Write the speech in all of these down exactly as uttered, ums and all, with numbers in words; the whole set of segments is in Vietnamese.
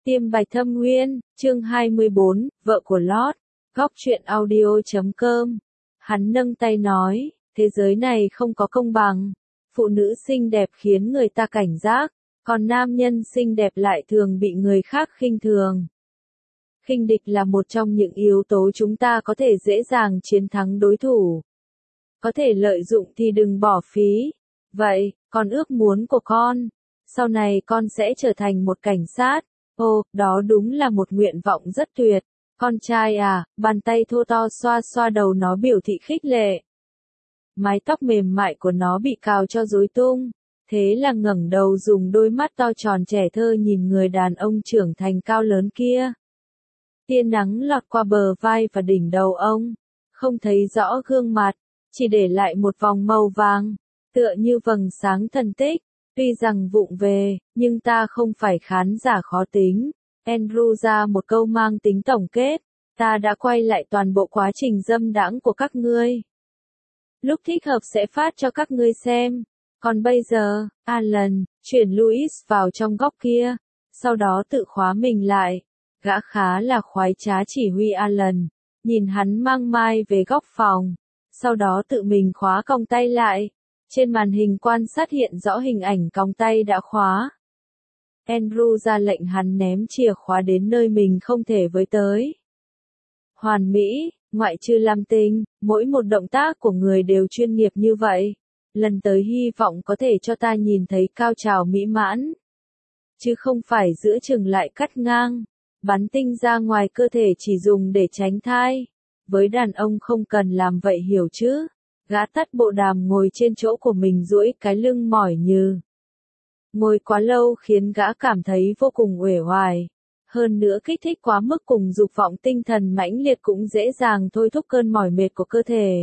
Tiêm Bạch Thâm Nguyên, chương hai mươi bốn, vợ của Lord, góc truyện audio chấm com. Hắn nâng tay nói, thế giới này không có công bằng. Phụ nữ xinh đẹp khiến người ta cảnh giác, còn nam nhân xinh đẹp lại thường bị người khác khinh thường. Khinh địch là một trong những yếu tố chúng ta có thể dễ dàng chiến thắng đối thủ. Có thể lợi dụng thì đừng bỏ phí. Vậy, con ước muốn của con, sau này con sẽ trở thành một cảnh sát. Ồ, đó đúng là một nguyện vọng rất tuyệt. Con trai à, bàn tay thô to xoa xoa đầu nó biểu thị khích lệ. Mái tóc mềm mại của nó bị cào cho rối tung. Thế là ngẩng đầu dùng đôi mắt to tròn trẻ thơ nhìn người đàn ông trưởng thành cao lớn kia. Tia nắng lọt qua bờ vai và đỉnh đầu ông. Không thấy rõ gương mặt, chỉ để lại một vòng màu vàng, tựa như vầng sáng thần tích. Tuy rằng vụng về, nhưng ta không phải khán giả khó tính. Andrew ra một câu mang tính tổng kết. Ta đã quay lại toàn bộ quá trình dâm đãng của các ngươi. Lúc thích hợp sẽ phát cho các ngươi xem. Còn bây giờ, Alan, chuyển Louis vào trong góc kia. Sau đó tự khóa mình lại. Gã khá là khoái trá chỉ huy Alan. Nhìn hắn mang mai về góc phòng. Sau đó tự mình khóa còng tay lại. Trên màn hình quan sát hiện rõ hình ảnh còng tay đã khóa. Andrew ra lệnh hắn ném chìa khóa đến nơi mình không thể với tới. Hoàn mỹ, ngoại trừ làm tình, mỗi một động tác của người đều chuyên nghiệp như vậy. Lần tới hy vọng có thể cho ta nhìn thấy cao trào mỹ mãn. Chứ không phải giữa chừng lại cắt ngang. Bắn tinh ra ngoài cơ thể chỉ dùng để tránh thai. Với đàn ông không cần làm vậy hiểu chứ. Gã tắt bộ đàm ngồi trên chỗ của mình duỗi cái lưng mỏi như. Ngồi quá lâu khiến gã cảm thấy vô cùng uể oải. Hơn nữa kích thích quá mức cùng dục vọng tinh thần mãnh liệt cũng dễ dàng thôi thúc cơn mỏi mệt của cơ thể.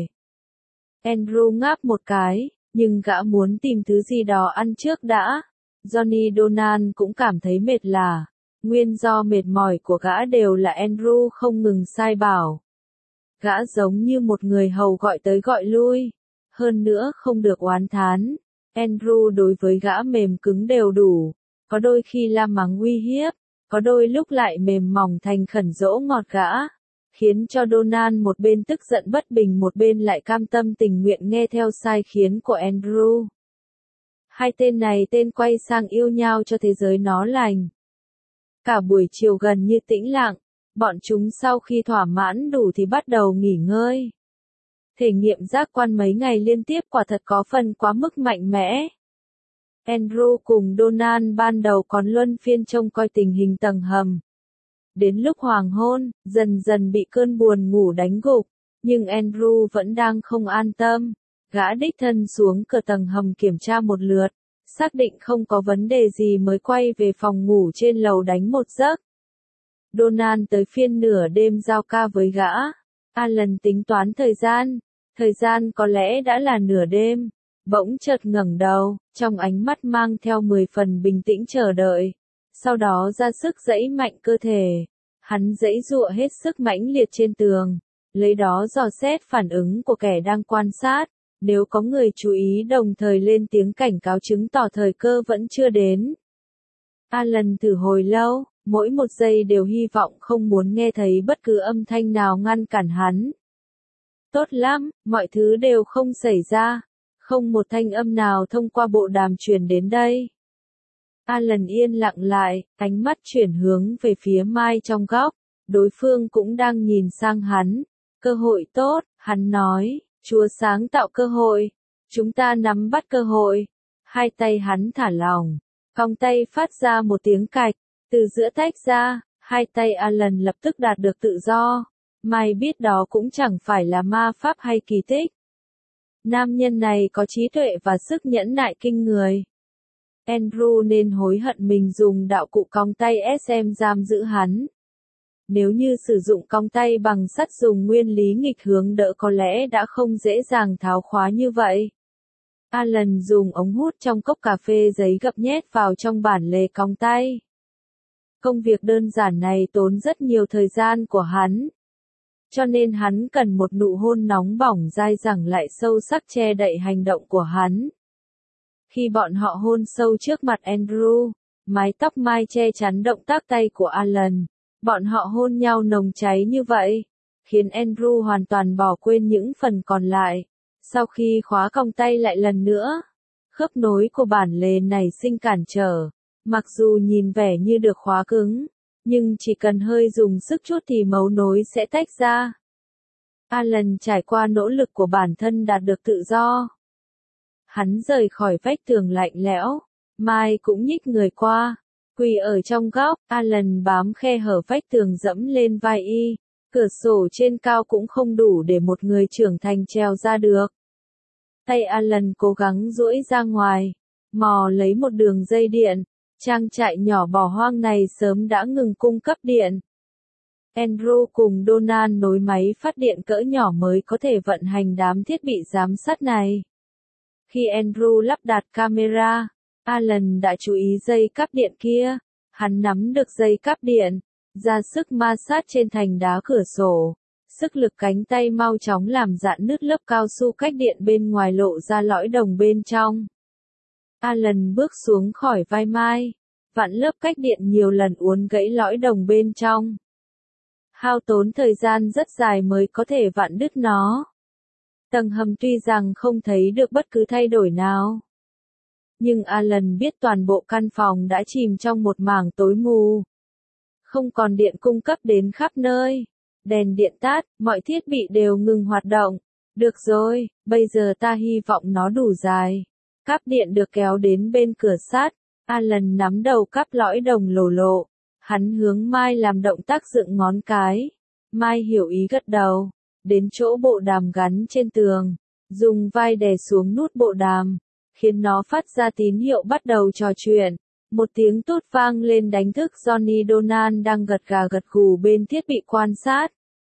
Andrew ngáp một cái, nhưng gã muốn tìm thứ gì đó ăn trước đã. Johnny Donan cũng cảm thấy mệt lả. Nguyên do mệt mỏi của gã đều là Andrew không ngừng sai bảo. Gã giống như một người hầu gọi tới gọi lui. Hơn nữa không được oán thán. Andrew đối với gã mềm cứng đều đủ. Có đôi khi la mắng uy hiếp. Có đôi lúc lại mềm mỏng thành khẩn dỗ ngọt gã. Khiến cho Donan một bên tức giận bất bình một bên lại cam tâm tình nguyện nghe theo sai khiến của Andrew. Hai tên này tên quay sang yêu nhau cho thế giới nó lành. Cả buổi chiều gần như tĩnh lặng. Bọn chúng sau khi thỏa mãn đủ thì bắt đầu nghỉ ngơi. Thể nghiệm giác quan mấy ngày liên tiếp quả thật có phần quá mức mạnh mẽ. Andrew cùng Donan ban đầu còn luân phiên trông coi tình hình tầng hầm. Đến lúc hoàng hôn, dần dần bị cơn buồn ngủ đánh gục, nhưng Andrew vẫn đang không an tâm. Gã đích thân xuống cửa tầng hầm kiểm tra một lượt, xác định không có vấn đề gì mới quay về phòng ngủ trên lầu đánh một giấc. Donan tới phiên nửa đêm giao ca với gã. Alan tính toán thời gian. Thời gian có lẽ đã là nửa đêm. Bỗng chợt ngẩng đầu, trong ánh mắt mang theo mười phần bình tĩnh chờ đợi. Sau đó ra sức giãy mạnh cơ thể. Hắn giãy giụa hết sức mãnh liệt trên tường. Lấy đó dò xét phản ứng của kẻ đang quan sát. Nếu có người chú ý đồng thời lên tiếng cảnh cáo chứng tỏ thời cơ vẫn chưa đến. Alan thử hồi lâu. Mỗi một giây đều hy vọng không muốn nghe thấy bất cứ âm thanh nào ngăn cản hắn. Tốt lắm, mọi thứ đều không xảy ra. Không một thanh âm nào thông qua bộ đàm truyền đến đây. Alan yên lặng lại, ánh mắt chuyển hướng về phía Mai trong góc. Đối phương cũng đang nhìn sang hắn. Cơ hội tốt, hắn nói, Chúa sáng tạo cơ hội. Chúng ta nắm bắt cơ hội. Hai tay hắn thả lỏng. Còng tay phát ra một tiếng cạch. Từ giữa tách ra, hai tay Alan lập tức đạt được tự do. Mai biết đó cũng chẳng phải là ma pháp hay kỳ tích. Nam nhân này có trí tuệ và sức nhẫn nại kinh người. Andrew nên hối hận mình dùng đạo cụ còng tay ét em giam giữ hắn. Nếu như sử dụng còng tay bằng sắt dùng nguyên lý nghịch hướng đỡ có lẽ đã không dễ dàng tháo khóa như vậy. Alan dùng ống hút trong cốc cà phê giấy gập nhét vào trong bản lề còng tay. Công việc đơn giản này tốn rất nhiều thời gian của hắn. Cho nên hắn cần một nụ hôn nóng bỏng dai dẳng lại sâu sắc che đậy hành động của hắn. Khi bọn họ hôn sâu trước mặt Andrew, Mái tóc Mai che chắn động tác tay của Alan. Bọn họ hôn nhau nồng cháy như vậy, khiến Andrew hoàn toàn bỏ quên những phần còn lại. Sau khi khóa còng tay lại lần nữa, khớp nối của bản lề nảy sinh cản trở. Mặc dù nhìn vẻ như được khóa cứng, nhưng chỉ cần hơi dùng sức chút thì mấu nối sẽ tách ra. Alan trải qua nỗ lực của bản thân đạt được tự do. Hắn rời khỏi vách tường lạnh lẽo. Mai cũng nhích người qua, quỳ ở trong góc. Alan bám khe hở vách tường dẫm lên vai y. Cửa sổ trên cao cũng không đủ để một người trưởng thành trèo ra được. Tay Alan cố gắng duỗi ra ngoài, mò lấy một đường dây điện. Trang trại nhỏ bỏ hoang này sớm đã ngừng cung cấp điện. Andrew cùng Donald nối máy phát điện cỡ nhỏ mới có thể vận hành đám thiết bị giám sát này. Khi Andrew lắp đặt camera, Alan đã chú ý dây cáp điện kia. Hắn nắm được dây cáp điện, ra sức ma sát trên thành đá cửa sổ. Sức lực cánh tay mau chóng làm rạn nứt lớp cao su cách điện bên ngoài lộ ra lõi đồng bên trong. Alan bước xuống khỏi vai Mai, vặn lớp cách điện nhiều lần uốn gãy lõi đồng bên trong. Hao tốn thời gian rất dài mới có thể vặn đứt nó. Tầng hầm tuy rằng không thấy được bất cứ thay đổi nào, nhưng Alan biết toàn bộ căn phòng đã chìm trong một mảng tối mù. Không còn điện cung cấp đến khắp nơi. Đèn điện tắt, mọi thiết bị đều ngừng hoạt động. Được rồi, bây giờ ta hy vọng nó đủ dài. Cáp điện được kéo đến bên cửa sắt. Alan nắm đầu cáp lõi đồng lồ lộ. Hắn hướng Mai làm động tác dựng ngón cái. Mai hiểu ý gật đầu. Đến chỗ bộ đàm gắn trên tường. Dùng vai đè xuống nút bộ đàm, khiến nó phát ra tín hiệu bắt đầu trò chuyện. Một tiếng tút vang lên đánh thức Johnny Donald đang gật gà gật gù bên thiết bị quan sát.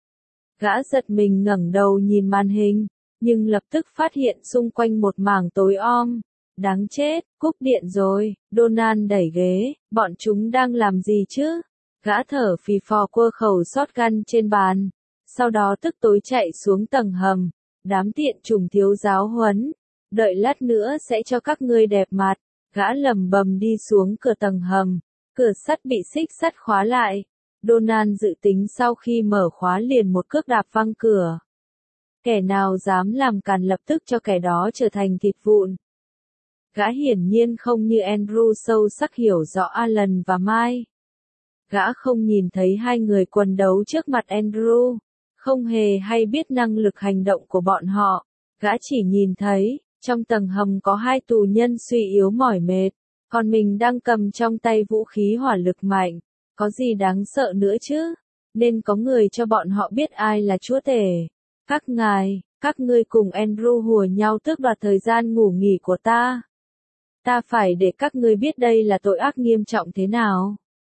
Gã giật mình ngẩng đầu nhìn màn hình, nhưng lập tức phát hiện xung quanh một mảng tối om. Đáng chết, cúp điện rồi. Donald đẩy ghế. Bọn chúng đang làm gì chứ? Gã thở phì phò quơ khẩu shotgun trên bàn. Sau đó tức tối chạy xuống tầng hầm. Đám tiện chủng thiếu giáo huấn. Đợi lát nữa sẽ cho các ngươi đẹp mặt. Gã lầm bầm đi xuống cửa tầng hầm. Cửa sắt bị xích sắt khóa lại. Donald dự tính sau khi mở khóa liền một cước đạp văng cửa. Kẻ nào dám làm càn lập tức cho kẻ đó trở thành thịt vụn. Gã hiển nhiên không như Andrew sâu sắc hiểu rõ Alan và Mai. Gã không nhìn thấy hai người quần đấu trước mặt Andrew. Không hề hay biết năng lực hành động của bọn họ. Gã chỉ nhìn thấy, trong tầng hầm có hai tù nhân suy yếu mỏi mệt. Còn mình đang cầm trong tay vũ khí hỏa lực mạnh. Có gì đáng sợ nữa chứ? Nên có người cho bọn họ biết ai là chúa tể. Các ngài, các ngươi cùng Andrew hùa nhau tước đoạt thời gian ngủ nghỉ của ta. Ta phải để các ngươi biết đây là tội ác nghiêm trọng thế nào.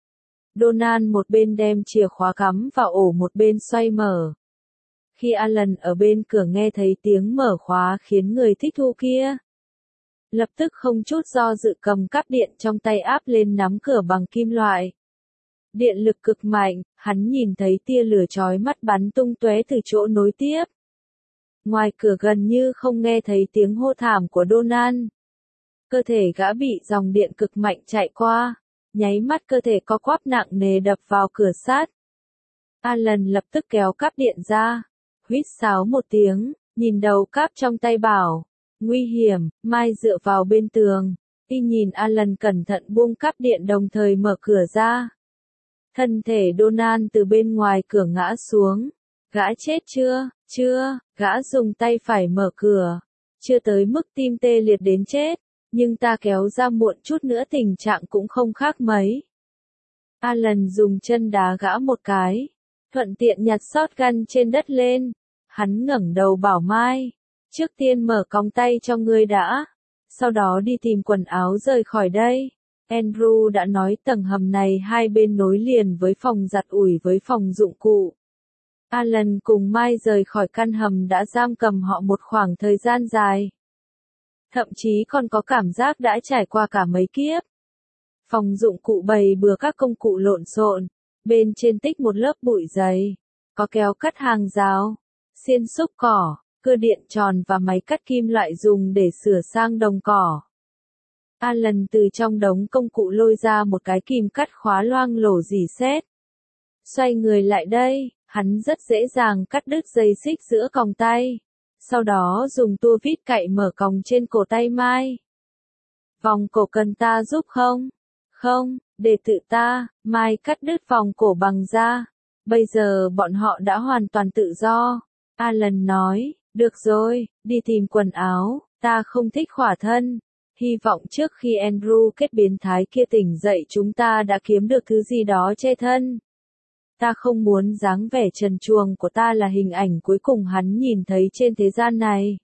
Donald một bên đem chìa khóa cắm vào ổ một bên xoay mở. Khi Alan ở bên cửa nghe thấy tiếng mở khóa khiến người thích thú kia, lập tức không chút do dự cầm cáp điện trong tay áp lên nắm cửa bằng kim loại. Điện lực cực mạnh, hắn nhìn thấy tia lửa chói mắt bắn tung tóe từ chỗ nối tiếp. Ngoài cửa gần như không nghe thấy tiếng hô thảm của Donald. Cơ thể gã bị dòng điện cực mạnh chạy qua, nháy mắt cơ thể co quắp nặng nề đập vào cửa sắt. Alan lập tức kéo cáp điện ra, huýt sáo một tiếng, nhìn đầu cáp trong tay bảo, nguy hiểm. Mai dựa vào bên tường, y nhìn Alan cẩn thận buông cáp điện đồng thời mở cửa ra. Thân thể Donald từ bên ngoài cửa ngã xuống. Gã chết chưa? Chưa. Gã dùng tay phải mở cửa. Chưa tới mức tim tê liệt đến chết. Nhưng ta kéo ra muộn chút nữa tình trạng cũng không khác mấy. Alan dùng chân đá gã một cái. Thuận tiện nhặt shotgun trên đất lên. Hắn ngẩng đầu bảo Mai. Trước tiên mở còng tay cho ngươi đã. Sau đó đi tìm quần áo rời khỏi đây. Andrew đã nói tầng hầm này hai bên nối liền với phòng giặt ủi với phòng dụng cụ. Alan cùng Mai rời khỏi căn hầm đã giam cầm họ một khoảng thời gian dài. Thậm chí còn có cảm giác đã trải qua cả mấy kiếp. Phòng dụng cụ bày bừa các công cụ lộn xộn, bên trên tích một lớp bụi dày, có kéo cắt hàng rào, xiên xúc cỏ, cưa điện tròn và máy cắt kim loại dùng để sửa sang đồng cỏ. Alan từ trong đống công cụ lôi ra một cái kìm cắt khóa loang lổ rỉ sét. Xoay người lại đây, hắn rất dễ dàng cắt đứt dây xích giữa còng tay. Sau đó dùng tua vít cạy mở còng trên cổ tay Mai. Vòng cổ cần ta giúp không? Không, để tự ta. Mai cắt đứt vòng cổ bằng da. Bây giờ bọn họ đã hoàn toàn tự do. Alan nói, được rồi, đi tìm quần áo, ta không thích khỏa thân. Hy vọng trước khi Andrew kết biến thái kia tỉnh dậy chúng ta đã kiếm được thứ gì đó che thân. Ta không muốn dáng vẻ trần truồng của ta là hình ảnh cuối cùng hắn nhìn thấy trên thế gian này.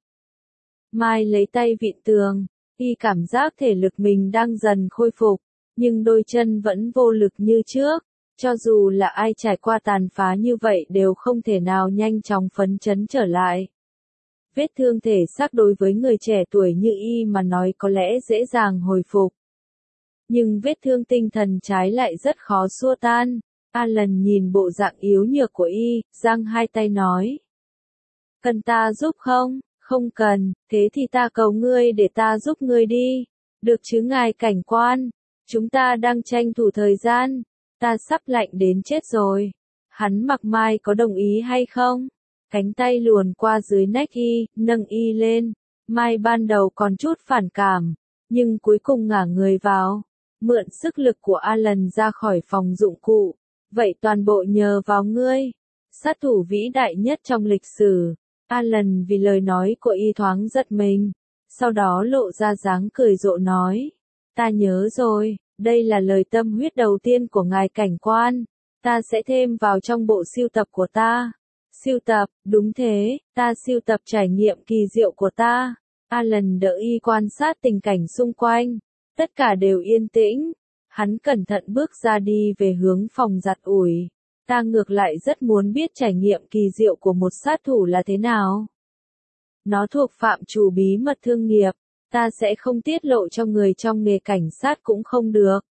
Mai lấy tay vịn tường, y cảm giác thể lực mình đang dần khôi phục, nhưng đôi chân vẫn vô lực như trước. Cho dù là ai trải qua tàn phá như vậy đều không thể nào nhanh chóng phấn chấn trở lại. Vết thương thể xác đối với người trẻ tuổi như y mà nói có lẽ dễ dàng hồi phục. Nhưng vết thương tinh thần trái lại rất khó xua tan. Alan nhìn bộ dạng yếu nhược của y, giang hai tay nói. Cần ta giúp không? Không cần, thế thì ta cầu ngươi để ta giúp ngươi đi. Được chứ ngài cảnh quan? Chúng ta đang tranh thủ thời gian. Ta sắp lạnh đến chết rồi. Hắn mặc Mai có đồng ý hay không? Cánh tay luồn qua dưới nách y, nâng y lên. Mai ban đầu còn chút phản cảm, nhưng cuối cùng ngả người vào. Mượn sức lực của Alan ra khỏi phòng dụng cụ. Vậy toàn bộ nhờ vào ngươi. Sát thủ vĩ đại nhất trong lịch sử. Alan vì lời nói của y thoáng giật mình. Sau đó lộ ra dáng cười rộ nói. Ta nhớ rồi, đây là lời tâm huyết đầu tiên của ngài cảnh quan. Ta sẽ thêm vào trong bộ sưu tập của ta. Sưu tập, đúng thế, ta sưu tập trải nghiệm kỳ diệu của ta. Alan đỡ y quan sát tình cảnh xung quanh. Tất cả đều yên tĩnh. Hắn cẩn thận bước ra đi về hướng phòng giặt ủi. Ta ngược lại rất muốn biết trải nghiệm kỳ diệu của một sát thủ là thế nào. Nó thuộc phạm trù bí mật thương nghiệp. Ta sẽ không tiết lộ cho người trong nghề cảnh sát cũng không được.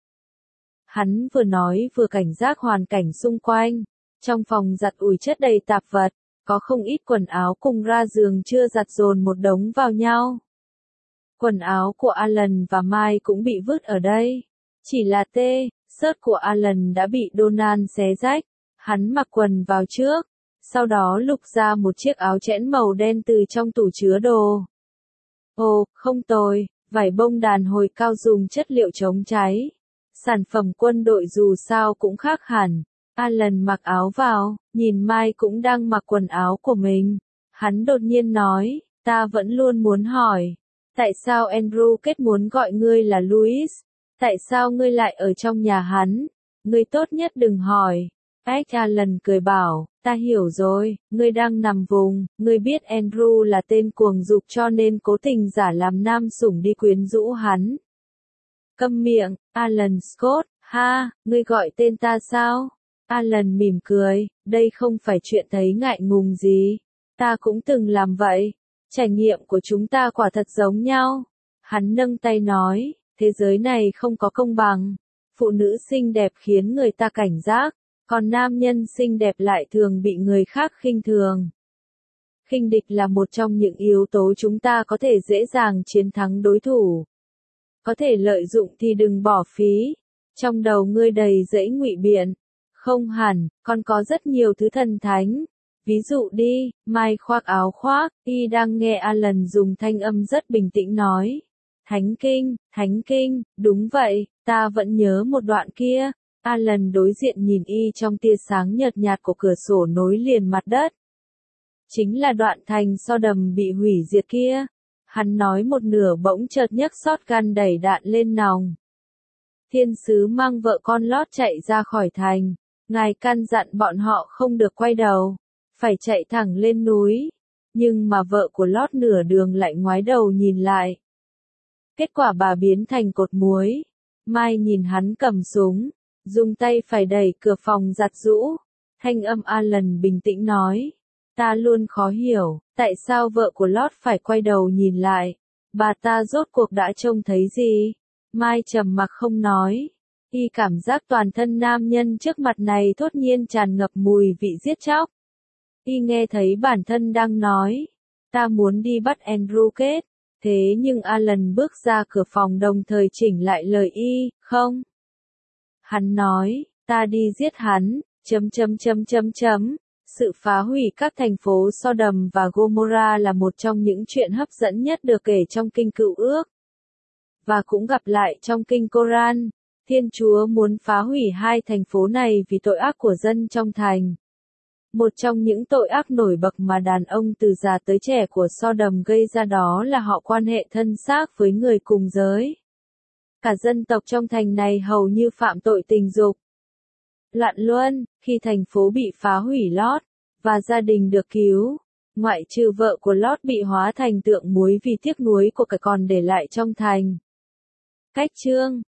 Hắn vừa nói vừa cảnh giác hoàn cảnh xung quanh. Trong phòng giặt ủi chất đầy tạp vật, có không ít quần áo cùng ra giường chưa giặt dồn một đống vào nhau. Quần áo của Alan và Mai cũng bị vứt ở đây. Chỉ là tê, sớt của Alan đã bị Donald xé rách. Hắn mặc quần vào trước, sau đó lục ra một chiếc áo chẽn màu đen từ trong tủ chứa đồ. Ồ, không tồi, vải bông đàn hồi cao dùng chất liệu chống cháy. Sản phẩm quân đội dù sao cũng khác hẳn. Alan mặc áo vào, nhìn Mai cũng đang mặc quần áo của mình. Hắn đột nhiên nói, ta vẫn luôn muốn hỏi. Tại sao Andrew kết muốn gọi ngươi là Louis? Tại sao ngươi lại ở trong nhà hắn? Ngươi tốt nhất đừng hỏi. Ách Alan cười bảo, ta hiểu rồi, ngươi đang nằm vùng, ngươi biết Andrew là tên cuồng dục cho nên cố tình giả làm nam sủng đi quyến rũ hắn. Câm miệng, Alan Scott, ha, ngươi gọi tên ta sao? Alan mỉm cười, đây không phải chuyện thấy ngại ngùng gì. Ta cũng từng làm vậy. Trải nghiệm của chúng ta quả thật giống nhau. Hắn nâng tay nói, thế giới này không có công bằng. Phụ nữ xinh đẹp khiến người ta cảnh giác, còn nam nhân xinh đẹp lại thường bị người khác khinh thường. Khinh địch là một trong những yếu tố chúng ta có thể dễ dàng chiến thắng đối thủ. Có thể lợi dụng thì đừng bỏ phí. Trong đầu ngươi đầy dẫy ngụy biện. Không hẳn, còn có rất nhiều thứ thần thánh. Ví dụ đi, Mai khoác áo khoác, y đang nghe Alan dùng thanh âm rất bình tĩnh nói. Thánh kinh, thánh kinh, đúng vậy, ta vẫn nhớ một đoạn kia. Alan đối diện nhìn y trong tia sáng nhợt nhạt của cửa sổ nối liền mặt đất. Chính là đoạn thành Sodom bị hủy diệt kia. Hắn nói một nửa bỗng chợt nhấc shotgun đẩy đạn lên nòng. Thiên sứ mang vợ con Lót chạy ra khỏi thành. Ngài căn dặn bọn họ không được quay đầu, phải chạy thẳng lên núi. Nhưng mà vợ của Lót nửa đường lại ngoái đầu nhìn lại. Kết quả bà biến thành cột muối. Mai nhìn hắn cầm súng, dùng tay phải đẩy cửa phòng giặt giũ. Thanh âm Alan bình tĩnh nói. Ta luôn khó hiểu, tại sao vợ của Lót phải quay đầu nhìn lại. Bà ta rốt cuộc đã trông thấy gì? Mai trầm mặc không nói. Y cảm giác toàn thân nam nhân trước mặt này thốt nhiên tràn ngập mùi vị giết chóc. Y nghe thấy bản thân đang nói. Ta muốn đi bắt Andrew kết. Thế nhưng Alan bước ra cửa phòng đồng thời chỉnh lại lời y, không. Hắn nói, ta đi giết hắn, chấm chấm chấm chấm chấm. Sự phá hủy các thành phố Sodom và Gomorrah là một trong những chuyện hấp dẫn nhất được kể trong Kinh Cựu Ước. Và cũng gặp lại trong Kinh Koran. Thiên Chúa muốn phá hủy hai thành phố này vì tội ác của dân trong thành. Một trong những tội ác nổi bật mà đàn ông từ già tới trẻ của Sodom gây ra đó là họ quan hệ thân xác với người cùng giới. Cả dân tộc trong thành này hầu như phạm tội tình dục. Loạn luân, khi thành phố bị phá hủy Lót, và gia đình được cứu, ngoại trừ vợ của Lót bị hóa thành tượng muối vì tiếc nuối của kẻ còn để lại trong thành. Cách chương